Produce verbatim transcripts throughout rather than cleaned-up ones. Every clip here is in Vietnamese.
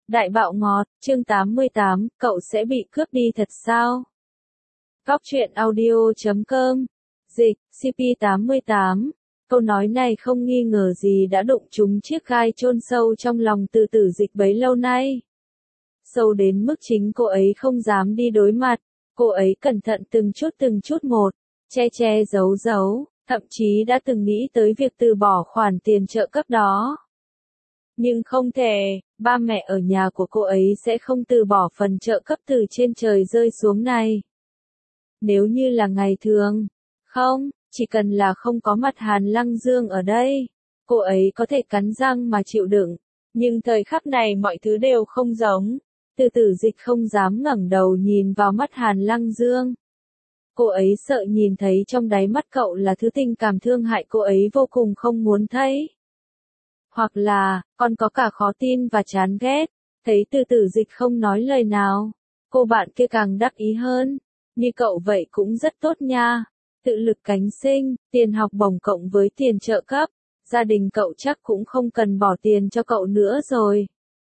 Đại bạo ngọt, chương tám mươi tám, cậu sẽ bị cướp đi thật sao? Góc truyện audio chấm com, dịch, xê pê tám mươi tám. Câu nói này không nghi ngờ gì đã đụng trúng chiếc gai chôn sâu trong lòng Từ Tử Dịch bấy lâu nay. Sâu đến mức chính cô ấy không dám đi đối mặt, cô ấy cẩn thận từng chút từng chút một, che che giấu giấu, thậm chí đã từng nghĩ tới việc từ bỏ khoản tiền trợ cấp đó. Nhưng không thể, ba mẹ ở nhà của cô ấy sẽ không từ bỏ phần trợ cấp từ trên trời rơi xuống này. Nếu như là ngày thường, không, chỉ cần là không có mặt Hàn Lăng Dương ở đây, cô ấy có thể cắn răng mà chịu đựng. Nhưng thời khắc này mọi thứ đều không giống. Từ Tử Dịch không dám ngẩng đầu nhìn vào mắt Hàn Lăng Dương. Cô ấy sợ nhìn thấy trong đáy mắt cậu là thứ tình cảm thương hại cô ấy vô cùng không muốn thấy. Hoặc là, còn có cả khó tin và chán ghét. Thấy Từ Tử Dịch không nói lời nào, cô bạn kia càng đắc ý hơn. Như cậu vậy cũng rất tốt nha. Tự lực cánh sinh, tiền học bổng cộng với tiền trợ cấp. Gia đình cậu chắc cũng không cần bỏ tiền cho cậu nữa rồi.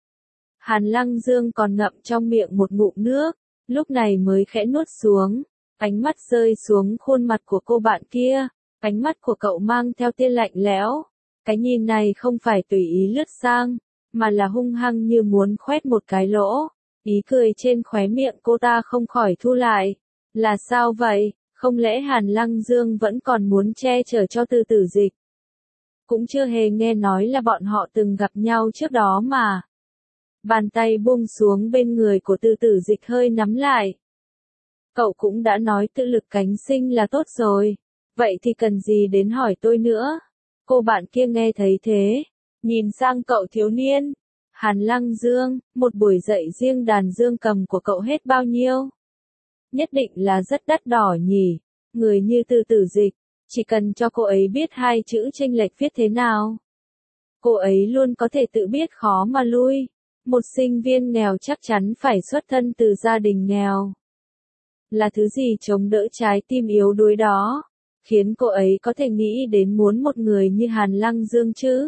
Hàn Lăng Dương còn ngậm trong miệng một ngụm nước, lúc này mới khẽ nuốt xuống. Ánh mắt rơi xuống khuôn mặt của cô bạn kia. Ánh mắt của cậu mang theo tia lạnh lẽo. Cái nhìn này không phải tùy ý lướt sang, mà là hung hăng như muốn khoét một cái lỗ. Ý cười trên khóe miệng cô ta không khỏi thu lại. Là sao vậy, không lẽ Hàn Lăng Dương vẫn còn muốn che chở cho Từ Tử Dịch? Cũng chưa hề nghe nói là bọn họ từng gặp nhau trước đó mà. Bàn tay buông xuống bên người của Từ Tử Dịch hơi nắm lại. Cậu cũng đã nói tự lực cánh sinh là tốt rồi. Vậy thì cần gì đến hỏi tôi nữa? Cô bạn kia nghe thấy thế, nhìn sang cậu thiếu niên. Hàn Lăng Dương, một buổi dạy riêng đàn dương cầm của cậu hết bao nhiêu? Nhất định là rất đắt đỏ nhỉ. Người như Từ Tử Dịch, chỉ cần cho cô ấy biết hai chữ chênh lệch viết thế nào, cô ấy luôn có thể tự biết khó mà lui. Một sinh viên nghèo chắc chắn phải xuất thân từ gia đình nghèo. Là thứ gì chống đỡ trái tim yếu đuối đó, khiến cô ấy có thể nghĩ đến muốn một người như Hàn Lăng Dương chứ?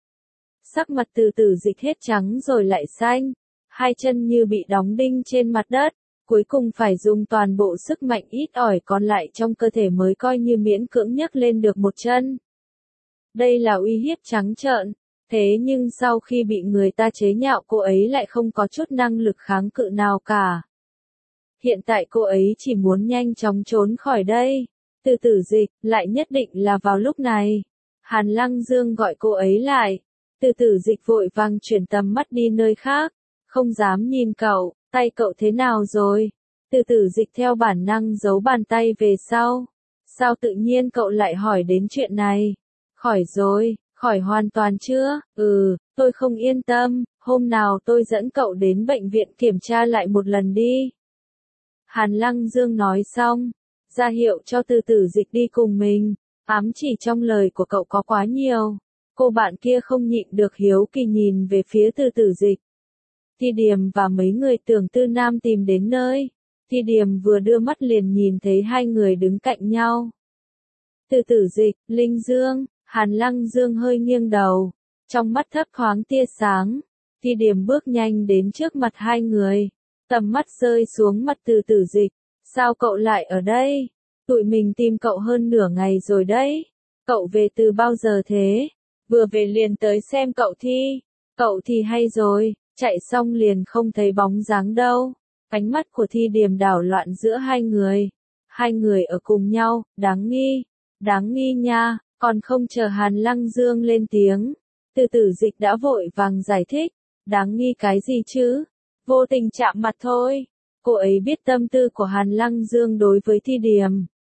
Sắc mặt Từ Tử Dịch hết trắng rồi lại xanh, hai chân như bị đóng đinh trên mặt đất, cuối cùng phải dùng toàn bộ sức mạnh ít ỏi còn lại trong cơ thể mới coi như miễn cưỡng nhấc lên được một chân. Đây là uy hiếp trắng trợn, thế nhưng sau khi bị người ta chế nhạo cô ấy lại không có chút năng lực kháng cự nào cả. Hiện tại cô ấy chỉ muốn nhanh chóng trốn khỏi đây. Từ Tử Dịch, lại nhất định là vào lúc này. Hàn Lăng Dương gọi cô ấy lại. Từ Tử Dịch vội vàng chuyển tầm mắt đi nơi khác. Không dám nhìn cậu, tay cậu thế nào rồi? Từ Tử Dịch theo bản năng giấu bàn tay về sau. Sao tự nhiên cậu lại hỏi đến chuyện này? Khỏi rồi, khỏi hoàn toàn chưa? Ừ, tôi không yên tâm, hôm nào tôi dẫn cậu đến bệnh viện kiểm tra lại một lần đi. Hàn Lăng Dương nói xong, ra hiệu cho Từ Tử Dịch đi cùng mình, ám chỉ trong lời của cậu có quá nhiều. Cô bạn kia không nhịn được hiếu kỳ nhìn về phía Từ Tử Dịch. Thi Điềm và mấy người Tưởng Tư Nam tìm đến nơi. Thi Điềm vừa đưa mắt liền nhìn thấy hai người đứng cạnh nhau. Từ Tử Dịch, Linh Dương, Hàn Lăng Dương hơi nghiêng đầu, trong mắt thấp thoáng tia sáng. Thi Điềm bước nhanh đến trước mặt hai người, tầm mắt rơi xuống mặt Từ Tử Dịch. Sao cậu lại ở đây? Tụi mình tìm cậu hơn nửa ngày rồi đấy. Cậu về từ bao giờ thế? Vừa về liền tới xem cậu thi. Cậu thì hay rồi, chạy xong liền không thấy bóng dáng đâu. Ánh mắt của Thi Điềm đảo loạn giữa hai người. Hai người ở cùng nhau, đáng nghi. Đáng nghi nha, còn không chờ Hàn Lăng Dương lên tiếng. Từ Tử Dịch đã vội vàng giải thích. Đáng nghi cái gì chứ? Vô tình chạm mặt thôi. Cô ấy biết tâm tư của Hàn Lăng Dương đối với Thi Điềm.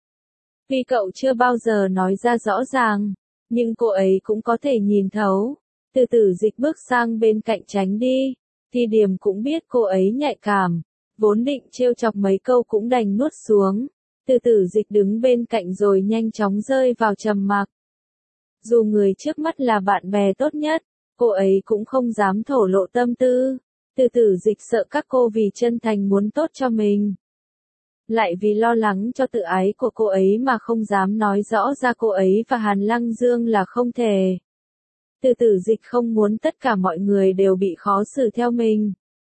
Vì cậu chưa bao giờ nói ra rõ ràng, nhưng cô ấy cũng có thể nhìn thấu. Từ Tử Dịch bước sang bên cạnh tránh đi. Thi Điềm cũng biết cô ấy nhạy cảm, vốn định trêu chọc mấy câu cũng đành nuốt xuống. Từ Tử Dịch đứng bên cạnh rồi nhanh chóng rơi vào trầm mặc. Dù người trước mắt là bạn bè tốt nhất, cô ấy cũng không dám thổ lộ tâm tư. Từ Tử Dịch sợ các cô vì chân thành muốn tốt cho mình, lại vì lo lắng cho tự ái của cô ấy mà không dám nói rõ ra cô ấy và Hàn Lăng Dương là không thể. Từ Tử Dịch không muốn tất cả mọi người đều bị khó xử theo mình.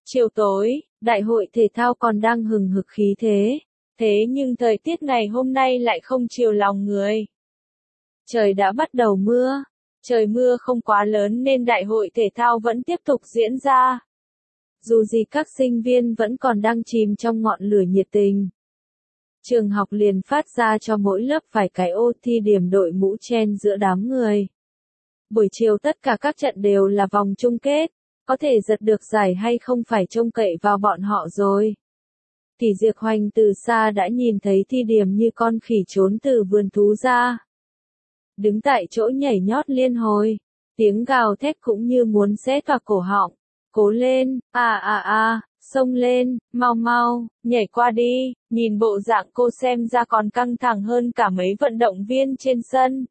Chiều tối, đại hội thể thao còn đang hừng hực khí thế. Thế nhưng thời tiết ngày hôm nay lại không chiều lòng người. Trời đã bắt đầu mưa. Trời mưa không quá lớn nên đại hội thể thao vẫn tiếp tục diễn ra. Dù gì các sinh viên vẫn còn đang chìm trong ngọn lửa nhiệt tình. Trường học liền phát ra cho mỗi lớp vài cái ô thi điểm đội mũ chen giữa đám người. Buổi chiều tất cả các trận đều là vòng chung kết, có thể giật được giải hay không phải trông cậy vào bọn họ rồi. Kỷ Diệp Hoành từ xa đã nhìn thấy Thi Điểm như con khỉ trốn từ vườn thú ra. Đứng tại chỗ nhảy nhót liên hồi, tiếng gào thét cũng như muốn xé toạc cổ họng. Cố lên, à à à, xông lên, mau mau, nhảy qua đi, nhìn bộ dạng cô xem ra còn căng thẳng hơn cả mấy vận động viên trên sân.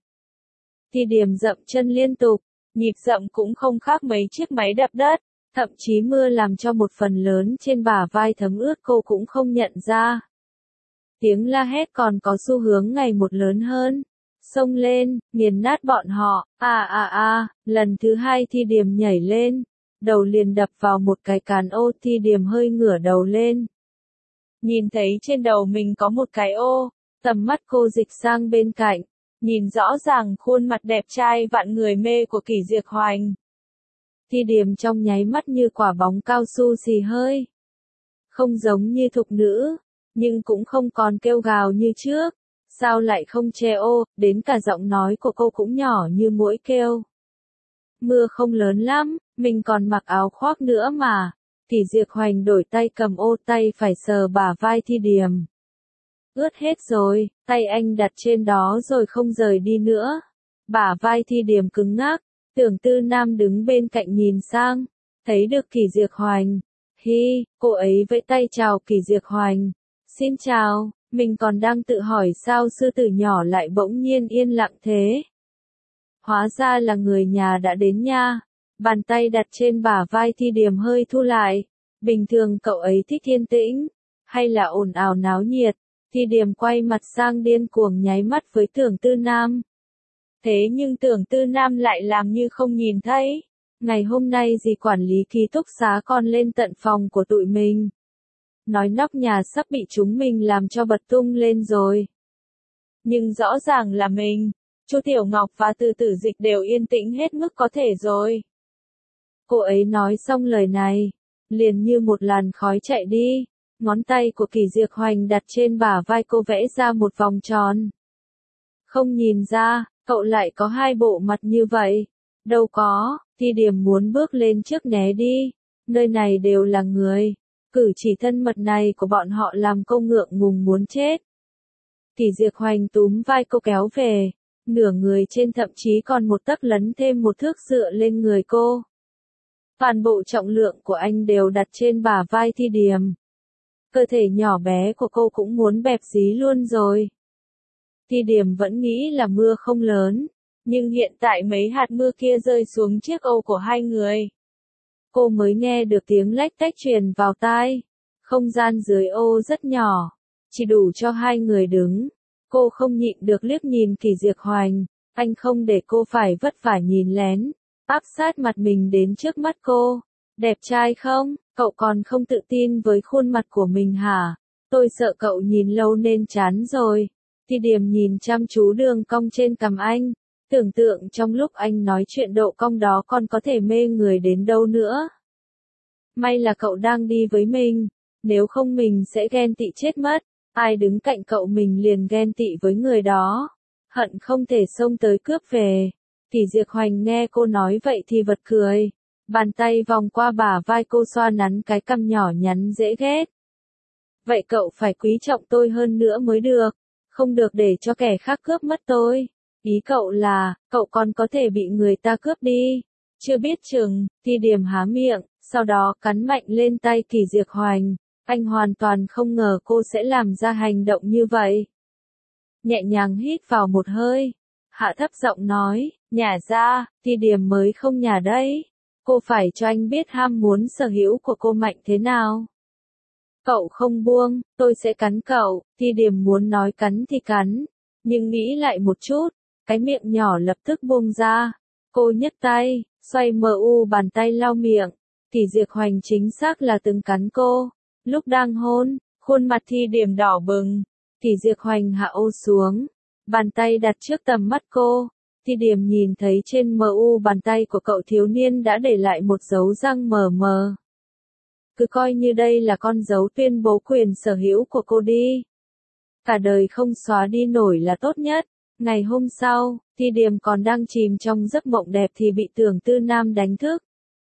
Thi Điểm dậm chân liên tục, nhịp dậm cũng không khác mấy chiếc máy đập đất, thậm chí mưa làm cho một phần lớn trên bả vai thấm ướt cô cũng không nhận ra. Tiếng la hét còn có xu hướng ngày một lớn hơn. Xông lên, nghiền nát bọn họ, à à à, lần thứ hai Thi Điểm nhảy lên, đầu liền đập vào một cái cán ô. Thi Điểm hơi ngửa đầu lên. Nhìn thấy trên đầu mình có một cái ô, tầm mắt cô dịch sang bên cạnh, nhìn rõ ràng khuôn mặt đẹp trai vạn người mê của Kỷ Diệp Hoành. Thi Điểm trong nháy mắt như quả bóng cao su xì hơi. Không giống như thục nữ, nhưng cũng không còn kêu gào như trước. Sao lại không che ô, đến cả giọng nói của cô cũng nhỏ như muỗi kêu. Mưa không lớn lắm, mình còn mặc áo khoác nữa mà. Kỷ Diệp Hoành đổi tay cầm ô, tay phải sờ bả vai Thi Điểm. Ướt hết rồi, tay anh đặt trên đó rồi không rời đi nữa. Bả vai Thi Điểm cứng ngắc, Tưởng Tư Nam đứng bên cạnh nhìn sang, thấy được Kỷ Diệp Hoành. Hi, cô ấy vẫy tay chào Kỷ Diệp Hoành. Xin chào. Mình còn đang tự hỏi sao sư tử nhỏ lại bỗng nhiên yên lặng thế. Hóa ra là người nhà đã đến nha. Bàn tay đặt trên bả vai Thi Điểm hơi thu lại. Bình thường cậu ấy thích yên tĩnh, hay là ồn ào náo nhiệt. Thi Điểm quay mặt sang điên cuồng nháy mắt với Tưởng Tư Nam. Thế nhưng Tưởng Tư Nam lại làm như không nhìn thấy. Ngày hôm nay dì quản lý ký túc xá còn lên tận phòng của tụi mình. Nói nóc nhà sắp bị chúng mình làm cho bật tung lên rồi. Nhưng rõ ràng là mình, Chu Tiểu Ngọc và Từ Tử Dịch đều yên tĩnh hết mức có thể rồi. Cô ấy nói xong lời này, liền như một làn khói chạy đi, ngón tay của Kỷ Diệp Hoành đặt trên bả vai cô vẽ ra một vòng tròn. Không nhìn ra, cậu lại có hai bộ mặt như vậy. Đâu có, Thi Điểm muốn bước lên trước né đi, nơi này đều là người. Cử chỉ thân mật này của bọn họ làm cô ngượng ngùng muốn chết. Kỷ Diệp Hoành túm vai cô kéo về, nửa người trên thậm chí còn một tấc lấn thêm một thước dựa lên người cô. Toàn bộ trọng lượng của anh đều đặt trên bả vai Thi Điểm. Cơ thể nhỏ bé của cô cũng muốn bẹp dí luôn rồi. Thi Điểm vẫn nghĩ là mưa không lớn, nhưng hiện tại mấy hạt mưa kia rơi xuống chiếc ô của hai người. Cô mới nghe được tiếng lách tách truyền vào tai. Không gian dưới ô rất nhỏ, chỉ đủ cho hai người đứng. Cô không nhịn được liếc nhìn Kỷ Diệp Hoành, anh không để cô phải vất vả nhìn lén, áp sát mặt mình đến trước mắt cô. Đẹp trai không? Cậu còn không tự tin với khuôn mặt của mình hả? Tôi sợ cậu nhìn lâu nên chán rồi. Thi Điểm nhìn chăm chú đường cong trên cằm anh. Tưởng tượng trong lúc anh nói chuyện độ cong đó còn có thể mê người đến đâu nữa. May là cậu đang đi với mình, nếu không mình sẽ ghen tị chết mất. Ai đứng cạnh cậu mình liền ghen tị với người đó. Hận không thể xông tới cướp về. Kỷ Diệp Hoành nghe cô nói vậy thì bật cười. Bàn tay vòng qua bả vai cô xoa nắn cái cằm nhỏ nhắn dễ ghét. Vậy cậu phải quý trọng tôi hơn nữa mới được. Không được để cho kẻ khác cướp mất tôi. Ý cậu là, cậu còn có thể bị người ta cướp đi. Chưa biết chừng, Thi Điểm há miệng, sau đó cắn mạnh lên tay Kỷ Diệp Hoành. Anh hoàn toàn không ngờ cô sẽ làm ra hành động như vậy. Nhẹ nhàng hít vào một hơi, hạ thấp giọng nói, nhả ra, Thi Điểm mới không nhả đấy. Cô phải cho anh biết ham muốn sở hữu của cô mạnh thế nào. Cậu không buông, tôi sẽ cắn cậu. Thi Điểm muốn nói cắn thì cắn, nhưng nghĩ lại một chút, cái miệng nhỏ lập tức buông ra. Cô nhấc tay, xoay mờ u bàn tay lau miệng, Kỳ Diệc Hoành chính xác là từng cắn cô. Lúc đang hôn, khuôn mặt Thi Điềm đỏ bừng. Kỳ Diệc Hoành hạ ô xuống, bàn tay đặt trước tầm mắt cô. Thi Điềm nhìn thấy trên mờ u bàn tay của cậu thiếu niên đã để lại một dấu răng mờ mờ. Cứ coi như đây là con dấu tuyên bố quyền sở hữu của cô đi. Cả đời không xóa đi nổi là tốt nhất. Ngày hôm sau, Thi Điềm còn đang chìm trong giấc mộng đẹp thì bị Tưởng Tư Nam đánh thức.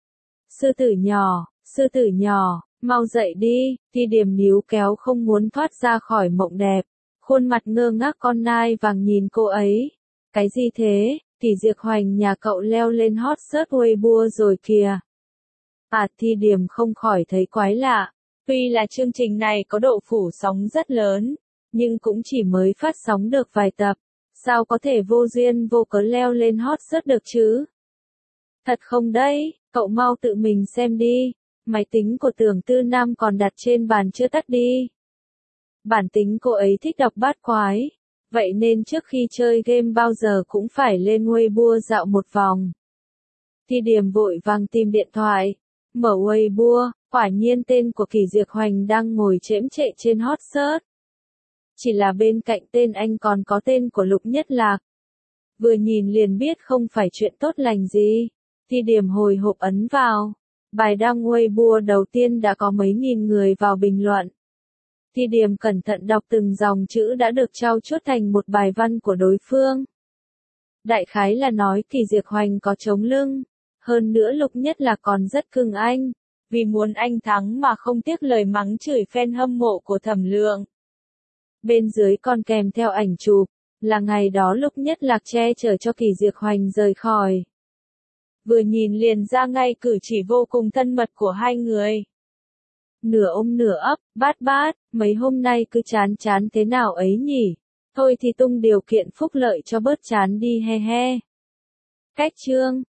Sư tử nhỏ, sư tử nhỏ, mau dậy đi. Thi Điềm níu kéo không muốn thoát ra khỏi mộng đẹp. Khuôn mặt ngơ ngác con nai vàng nhìn cô ấy. Cái gì thế? Kỳ Diệc Hoành nhà cậu leo lên hot search Weibo rồi kìa. À, Thi Điềm không khỏi thấy quái lạ. Tuy là chương trình này có độ phủ sóng rất lớn, nhưng cũng chỉ mới phát sóng được vài tập. Sao có thể vô duyên vô cớ leo lên hot search được chứ? Thật không đấy, cậu mau tự mình xem đi. Máy tính của Tưởng Tư Nam còn đặt trên bàn chưa tắt đi. Bản tính cô ấy thích đọc bát quái. Vậy nên trước khi chơi game bao giờ cũng phải lên Weibo dạo một vòng. Thi Điềm vội vàng tìm điện thoại. Mở Weibo, quả nhiên tên của Kỳ Diệc Hoành đang ngồi chễm chệ trên hot search. Chỉ là bên cạnh tên anh còn có tên của Lục Nhất Lạc. Vừa nhìn liền biết không phải chuyện tốt lành gì. Thi Điềm hồi hộp ấn vào. Bài đăng Weibo đầu tiên đã có mấy nghìn người vào bình luận. Thi Điềm cẩn thận đọc từng dòng chữ đã được trau chuốt thành một bài văn của đối phương. Đại khái là nói Kỳ Diệc Hoành có chống lưng. Hơn nữa Lục Nhất Lạc còn rất cưng anh. Vì muốn anh thắng mà không tiếc lời mắng chửi fan hâm mộ của Thẩm Lượng. Bên dưới còn kèm theo ảnh chụp, là ngày đó Lục Nhất Lạc che chở cho Kỳ Diệc Hoành rời khỏi. Vừa nhìn liền ra ngay cử chỉ vô cùng thân mật của hai người. Nửa ôm nửa ấp, bát bát, mấy hôm nay cứ chán chán thế nào ấy nhỉ? Thôi thì tung điều kiện phúc lợi cho bớt chán đi he he. Cách chương